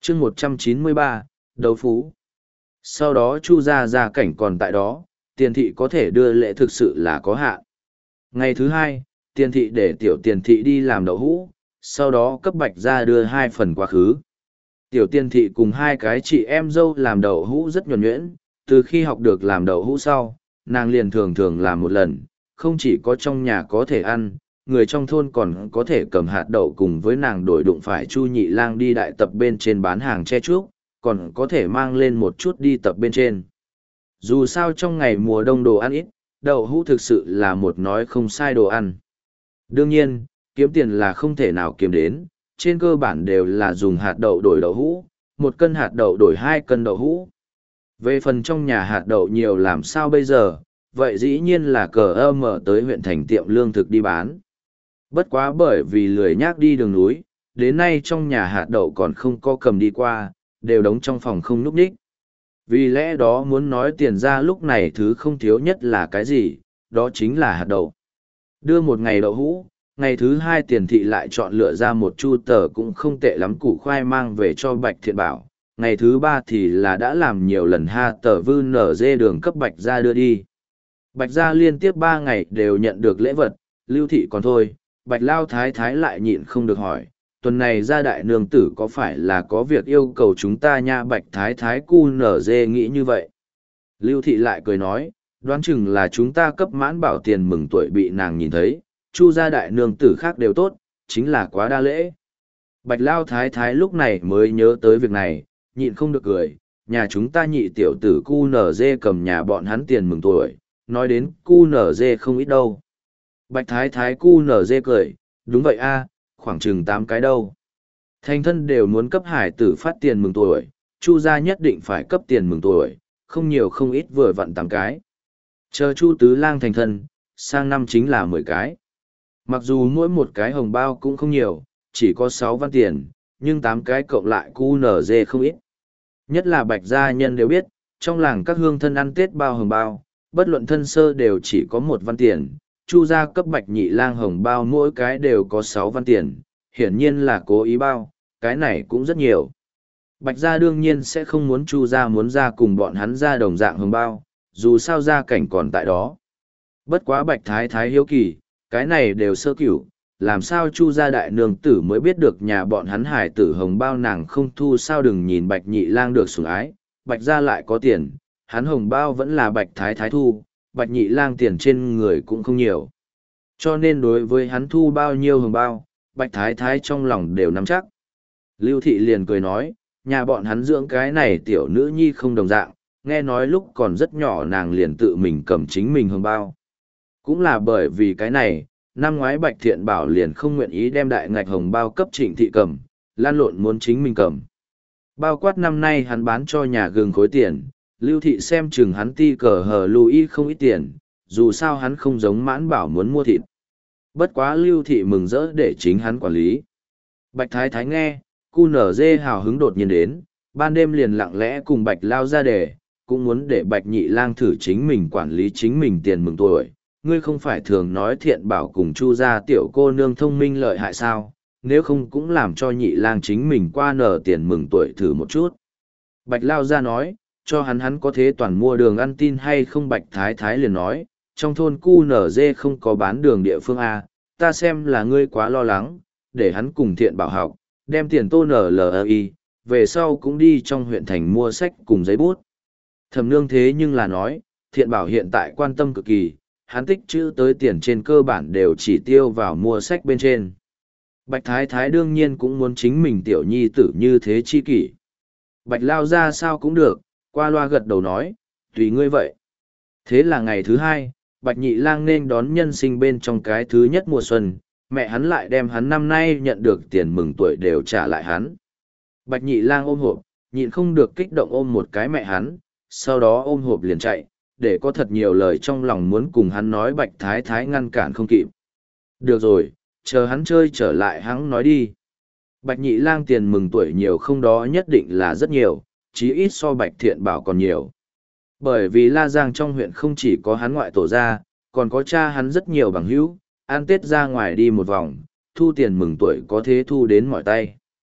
chương 193, đấu phú. Sau đó Chu gia cảnh còn tại đó, tiền thị có thể đưa lễ thực sự là có hạn. Ngày thứ hai, tiền thị để tiểu tiền thị đi làm đậu hũ, sau đó cấp bạch gia đưa 2 phần quá khứ. Tiểu tiền thị cùng 2 cái chị em dâu làm đậu hũ rất nhuần nhuyễn, từ khi học được làm đậu hũ sau, nàng liền thường thường làm một lần, không chỉ có trong nhà có thể ăn, người trong thôn còn có thể cầm hạt đậu cùng với nàng đổi đụng phải Chu Nhị Lang đi đại tập bên trên bán hàng che trúc, còn có thể mang lên một chút đi tập bên trên. Dù sao trong ngày mùa đông đồ ăn ít, đậu hũ thực sự là một nói không sai đồ ăn. Đương nhiên, kiếm tiền là không thể nào kiếm đến, trên cơ bản đều là dùng hạt đậu đổi đậu hũ, 1 cân hạt đậu đổi 2 cân đậu hũ. Về phần trong nhà hạt đậu nhiều làm sao bây giờ, vậy dĩ nhiên là cờ mở tới huyện thành tiệm lương thực đi bán. Bất quá bởi vì lười nhác đi đường núi, đến nay trong nhà hạt đậu còn không có cầm đi qua, đều đóng trong phòng không núp đích. Vì lẽ đó muốn nói tiền ra lúc này thứ không thiếu nhất là cái gì, đó chính là hạt đậu. Đưa một ngày đậu hũ, ngày thứ 2 tiền thị lại chọn lựa ra một chu tờ cũng không tệ lắm củ khoai mang về cho Bạch Thiện Bảo. Ngày thứ 3 thì là đã làm nhiều lần ha tờ vư nở dê đường cấp Bạch gia đưa đi. Bạch gia liên tiếp 3 ngày đều nhận được lễ vật, Lưu thị còn thôi, Bạch Lao Thái Thái lại nhịn không được hỏi, tuần này gia đại nương tử có phải là có việc yêu cầu chúng ta nha? Bạch Thái Thái cu nở dê nghĩ như vậy. Lưu thị lại cười nói, đoán chừng là chúng ta cấp mãn bảo tiền mừng tuổi bị nàng nhìn thấy, Chu gia đại nương tử khác đều tốt, chính là quá đa lễ. Bạch Lao Thái Thái lúc này mới nhớ tới việc này, nhịn không được cười, nhà chúng ta nhị tiểu tử cu nở dê cầm nhà bọn hắn tiền mừng tuổi, nói đến cu nở dê không ít đâu. Bạch Thái Thái cu nở dê cười, đúng vậy a, khoảng chừng 8 cái đâu. Thành thân đều muốn cấp hải tử phát tiền mừng tuổi, Chu gia nhất định phải cấp tiền mừng tuổi, không nhiều không ít vừa vặn 8 cái. Chờ Chu tứ lang thành thân, sang năm chính là 10 cái. Mặc dù mỗi một cái hồng bao cũng không nhiều, chỉ có 6 văn tiền, nhưng 8 cái cộng lại cu nở dê không ít. Nhất là Bạch gia nhân đều biết, trong làng các hương thân ăn Tết bao hồng bao, bất luận thân sơ đều chỉ có 1 văn tiền, Chu gia cấp Bạch Nhị Lang hồng bao mỗi cái đều có 6 văn tiền, hiển nhiên là cố ý bao, cái này cũng rất nhiều. Bạch gia đương nhiên sẽ không muốn Chu gia muốn ra cùng bọn hắn ra đồng dạng hồng bao, dù sao gia cảnh còn tại đó. Bất quá Bạch Thái Thái hiếu kỳ, cái này đều sơ cửu, làm sao Chu gia đại nương tử mới biết được nhà bọn hắn hải tử hồng bao nàng không thu? Sao đừng nhìn Bạch Nhị Lang được sủng ái, Bạch gia lại có tiền, hắn hồng bao vẫn là Bạch Thái Thái thu, Bạch Nhị Lang tiền trên người cũng không nhiều. Cho nên đối với hắn thu bao nhiêu hồng bao, Bạch Thái Thái trong lòng đều nắm chắc. Lưu Thị liền cười nói, nhà bọn hắn dưỡng cái này tiểu nữ nhi không đồng dạng, nghe nói lúc còn rất nhỏ nàng liền tự mình cầm chính mình hồng bao. Cũng là bởi vì cái này, năm ngoái Bạch Thiện Bảo liền không nguyện ý đem đại ngạch hồng bao cấp Trịnh Thị cầm, lan lộn muốn chính mình cầm. Bao quát năm nay hắn bán cho nhà gừng khối tiền, Lưu Thị xem chừng hắn ti cờ hờ Louis không ít tiền, dù sao hắn không giống Mãn Bảo muốn mua thịt. Bất quá Lưu Thị mừng rỡ để chính hắn quản lý. Bạch Thái Thái nghe, cu nở dê hào hứng đột nhiên đến, ban đêm liền lặng lẽ cùng Bạch Lao ra đề, cũng muốn để Bạch Nhị Lang thử chính mình quản lý chính mình tiền mừng tuổi. Ngươi không phải thường nói Thiện Bảo cùng Chu gia tiểu cô nương thông minh lợi hại sao, nếu không cũng làm cho Nhị Lang chính mình qua nở tiền mừng tuổi thử một chút. Bạch Lao ra nói, cho hắn có thế toàn mua đường ăn tin hay không? Bạch Thái Thái liền nói, trong thôn cu nở dê không có bán đường địa phương A, ta xem là ngươi quá lo lắng, để hắn cùng Thiện Bảo học, đem tiền tô nở LI, về sau cũng đi trong huyện thành mua sách cùng giấy bút. Thẩm nương thế nhưng là nói, Thiện Bảo hiện tại quan tâm cực kỳ, hắn tích chữ tới tiền trên cơ bản đều chỉ tiêu vào mua sách bên trên. Bạch Thái Thái đương nhiên cũng muốn chính mình tiểu nhi tử như thế chi kỷ. Bạch Lao ra sao cũng được, qua loa gật đầu nói, tùy ngươi vậy. Thế là ngày thứ 2, Bạch Nhị Lang nên đón nhân sinh bên trong cái thứ nhất mùa xuân, mẹ hắn lại đem hắn năm nay nhận được tiền mừng tuổi đều trả lại hắn. Bạch Nhị Lang ôm hộp, nhịn không được kích động ôm một cái mẹ hắn, sau đó ôm hộp liền chạy, để có thật nhiều lời trong lòng muốn cùng hắn nói. Bạch Thái Thái ngăn cản không kịp. Được rồi, chờ hắn chơi trở lại hắn nói đi. Bạch Nhị Lang tiền mừng tuổi nhiều không đó nhất định là rất nhiều, chí ít so Bạch Thiện Bảo còn nhiều. Bởi vì La Giang trong huyện không chỉ có hắn ngoại tổ ra, còn có cha hắn rất nhiều bằng hữu, ăn Tết ra ngoài đi một vòng, thu tiền mừng tuổi có thế thu đến mỏi tay.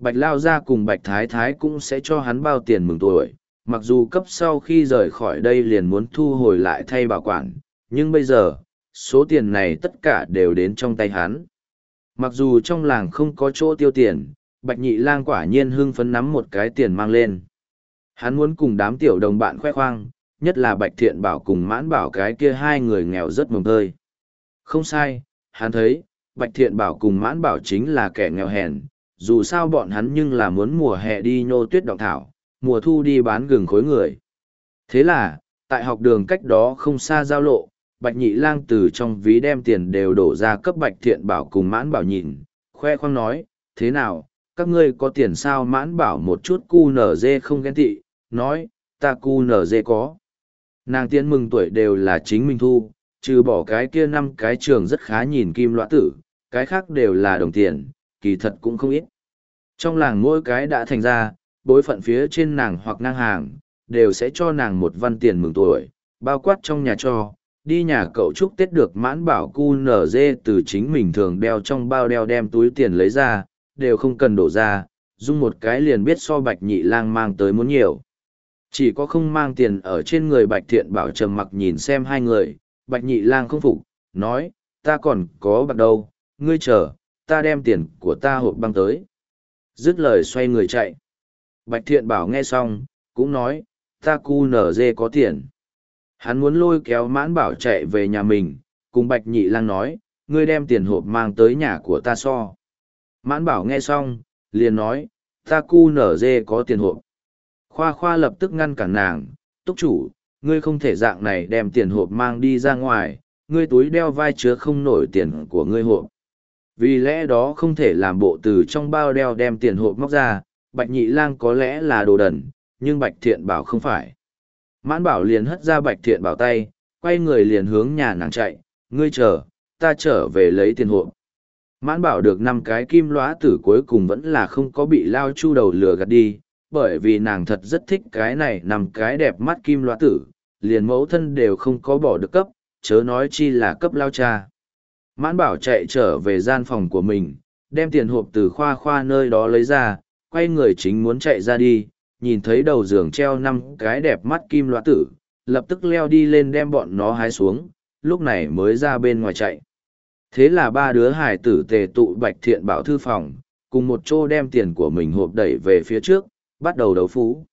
Bạch Lao Gia cùng Bạch Thái Thái cũng sẽ cho hắn bao tiền mừng tuổi, mặc dù cấp sau khi rời khỏi đây liền muốn thu hồi lại thay bảo quản, nhưng bây giờ, số tiền này tất cả đều đến trong tay hắn. Mặc dù trong làng không có chỗ tiêu tiền, Bạch Nhị Lang quả nhiên hưng phấn nắm một cái tiền mang lên. Hắn muốn cùng đám tiểu đồng bạn khoe khoang, nhất là Bạch Thiện Bảo cùng Mãn Bảo cái kia hai người nghèo rất mồng tơi. Không sai, hắn thấy, Bạch Thiện Bảo cùng Mãn Bảo chính là kẻ nghèo hèn, dù sao bọn hắn nhưng là muốn mùa hè đi nhô tuyết đọng thảo, mùa thu đi bán gừng khối người. Thế là, tại học đường cách đó không xa giao lộ, Bạch Nhị Lang từ trong ví đem tiền đều đổ ra cấp Bạch Thiện Bảo cùng Mãn Bảo nhìn, khoe khoang nói, thế nào, các ngươi có tiền sao? Mãn Bảo một chút cu nở dê không ghen tị, nói, ta cu nở dê có. Nàng tiền mừng tuổi đều là chính mình thu, trừ bỏ cái kia 5 cái trường rất khá nhìn kim lõa tử, cái khác đều là đồng tiền, kỳ thật cũng không ít. Trong làng mỗi cái đã thành ra, bối phận phía trên nàng hoặc ngang hàng, đều sẽ cho nàng một văn tiền mừng tuổi, bao quát trong nhà cho. Đi nhà cậu chúc Tết được Mãn Bảo cu nở dê từ chính mình thường đeo trong bao đeo đem túi tiền lấy ra, đều không cần đổ ra, dung một cái liền biết so Bạch Nhị Lang mang tới muốn nhiều. Chỉ có không mang tiền ở trên người Bạch Thiện Bảo trầm mặc nhìn xem hai người, Bạch Nhị Lang không phục, nói, ta còn có bạc đâu, ngươi chờ, ta đem tiền của ta hộp băng tới. Dứt lời xoay người chạy. Bạch Thiện Bảo nghe xong, cũng nói, ta cu nở dê có tiền. Hắn muốn lôi kéo Mãn Bảo chạy về nhà mình, cùng Bạch Nhị Lang nói, ngươi đem tiền hộp mang tới nhà của ta so. Mãn Bảo nghe xong, liền nói, ta cu nở dê có tiền hộp. Khoa Khoa lập tức ngăn cản nàng, túc chủ, ngươi không thể dạng này đem tiền hộp mang đi ra ngoài, ngươi túi đeo vai chứa không nổi tiền của ngươi hộp. Vì lẽ đó không thể làm bộ từ trong bao đeo đem tiền hộp móc ra, Bạch Nhị Lang có lẽ là đồ đần, nhưng Bạch Thiện Bảo không phải. Mãn Bảo liền hất ra Bạch Thiện Bảo tay, quay người liền hướng nhà nàng chạy, ngươi chờ, ta trở về lấy tiền hộp. Mãn Bảo được 5 cái kim lõa tử cuối cùng vẫn là không có bị Lao Chu đầu lừa gạt đi, bởi vì nàng thật rất thích cái này 5 cái đẹp mắt kim lõa tử, liền mẫu thân đều không có bỏ được cấp, chớ nói chi là cấp Lao cha. Mãn Bảo chạy trở về gian phòng của mình, đem tiền hộp từ Khoa Khoa nơi đó lấy ra, quay người chính muốn chạy ra đi, nhìn thấy đầu giường treo 5 cái đẹp mắt kim lõa tử, lập tức leo đi lên đem bọn nó hái xuống, lúc này mới ra bên ngoài chạy. Thế là 3 đứa hải tử tề tụ Bạch Thiện Bảo thư phòng, cùng một chỗ đem tiền của mình hộp đẩy về phía trước, bắt đầu đấu phú.